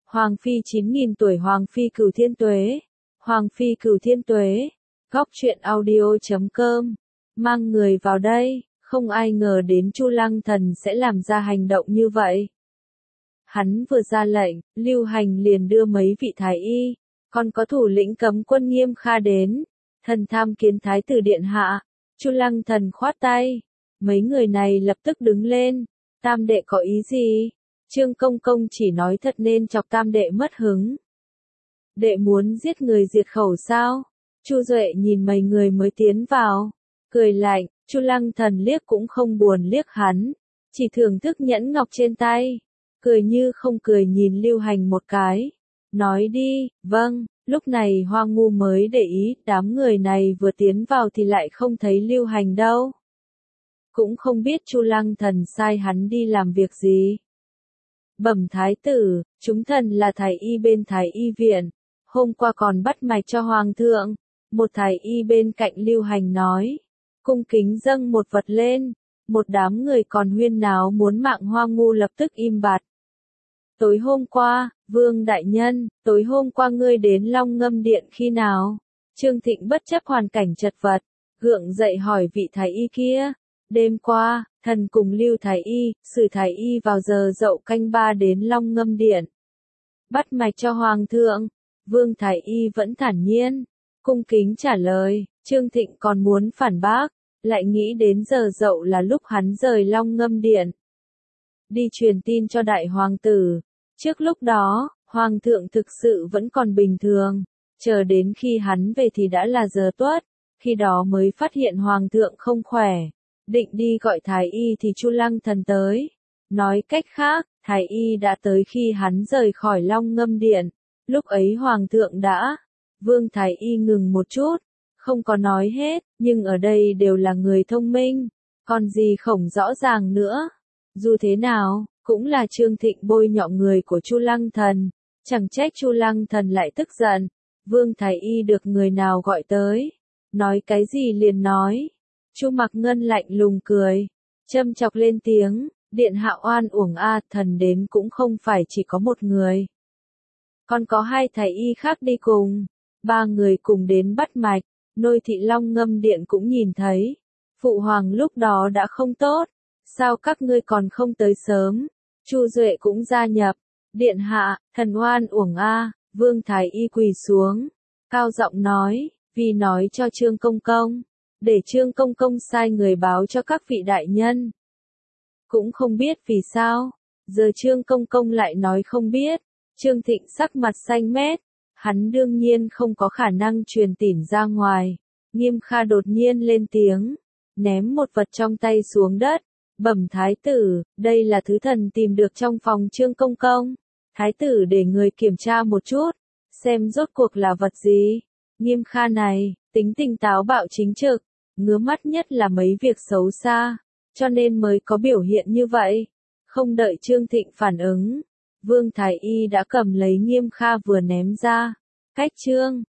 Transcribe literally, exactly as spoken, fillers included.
Hoàng phi chín nghìn tuổi, Hoàng phi cửu thiên tuế. Hoàng phi cửu thiên tuế. Góc truyện audio chấm com. Mang người vào đây, không ai ngờ đến Chu Lăng Thần sẽ làm ra hành động như vậy. Hắn vừa ra lệnh, Lưu Hành liền đưa mấy vị thái y, còn có thủ lĩnh cấm quân Nghiêm Kha đến. Thần tham kiến thái tử điện hạ. Chu Lăng Thần khoát tay. Mấy người này lập tức đứng lên. Tam đệ có ý gì? Trương Công Công chỉ nói thật nên chọc tam đệ mất hứng. Đệ muốn giết người diệt khẩu sao? Chu Duệ nhìn mấy người mới tiến vào, cười lạnh. Chu Lăng Thần liếc cũng không buồn liếc hắn, chỉ thưởng thức nhẫn ngọc trên tay, cười như không cười nhìn Lưu Hành một cái, nói đi. Vâng. Lúc này Hoa Ngu mới để ý, đám người này vừa tiến vào thì lại không thấy Lưu Hành đâu. Cũng không biết Chu Lăng Thần sai hắn đi làm việc gì. Bẩm thái tử, chúng thần là thái y bên thái y viện, hôm qua còn bắt mạch cho hoàng thượng. Một thái y bên cạnh Lưu Hành nói, cung kính dâng một vật lên. Một đám người còn huyên náo muốn mạng Hoa Ngu lập tức im bặt. Tối hôm qua, Vương đại nhân, tối hôm qua ngươi đến Long Ngâm Điện khi nào? Trương Thịnh bất chấp hoàn cảnh chật vật, gượng dậy hỏi vị thái y kia. Đêm qua, thần cùng Lưu thái y, Sử thái y vào giờ dậu canh ba đến Long Ngâm Điện. Bắt mạch cho hoàng thượng. Vương thái y vẫn thản nhiên, cung kính trả lời. Trương Thịnh còn muốn phản bác, lại nghĩ đến giờ dậu là lúc hắn rời Long Ngâm Điện. Đi truyền tin cho đại hoàng tử. Trước lúc đó, hoàng thượng thực sự vẫn còn bình thường, chờ đến khi hắn về thì đã là giờ tuất, khi đó mới phát hiện hoàng thượng không khỏe. Định đi gọi thái y thì Chu Lăng Thần tới. Nói cách khác, thái y đã tới khi hắn rời khỏi Long Ngâm Điện. Lúc ấy hoàng thượng đã. Vương thái y ngừng một chút, không có nói hết, nhưng ở đây đều là người thông minh, còn gì không rõ ràng nữa. Dù thế nào, cũng là Trương Thịnh bôi nhọ người của Chu Lăng Thần, chẳng trách Chu Lăng Thần lại tức giận. Vương thái y được người nào gọi tới, nói cái gì liền nói. Chu Mặc Ngân lạnh lùng cười, châm chọc lên tiếng, điện hạ oan uổng a, thần đến cũng không phải chỉ có một người, còn có hai thái y khác đi cùng, ba người cùng đến bắt mạch. Nôi thị Long Ngâm Điện cũng nhìn thấy, phụ hoàng lúc đó đã không tốt, sao các ngươi còn không tới sớm? Chu Duệ cũng gia nhập, điện hạ, thần oan uổng a. Vương thái y quỳ xuống, cao giọng nói, vì nói cho Trương Công Công, để Trương Công Công sai người báo cho các vị đại nhân. Cũng không biết vì sao, giờ Trương Công Công lại nói không biết. Trương Thịnh sắc mặt xanh mét, hắn đương nhiên không có khả năng truyền tỉn ra ngoài. Nghiêm Kha đột nhiên lên tiếng, ném một vật trong tay xuống đất. Bẩm thái tử, đây là thứ thần tìm được trong phòng Trương Công Công. Thái tử để người kiểm tra một chút, xem rốt cuộc là vật gì. Nghiêm Kha này, tính tình táo bạo chính trực, ngứa mắt nhất là mấy việc xấu xa, cho nên mới có biểu hiện như vậy. Không đợi Trương Thịnh phản ứng, Vương thái y đã cầm lấy Nghiêm Kha vừa ném ra. Cách Trương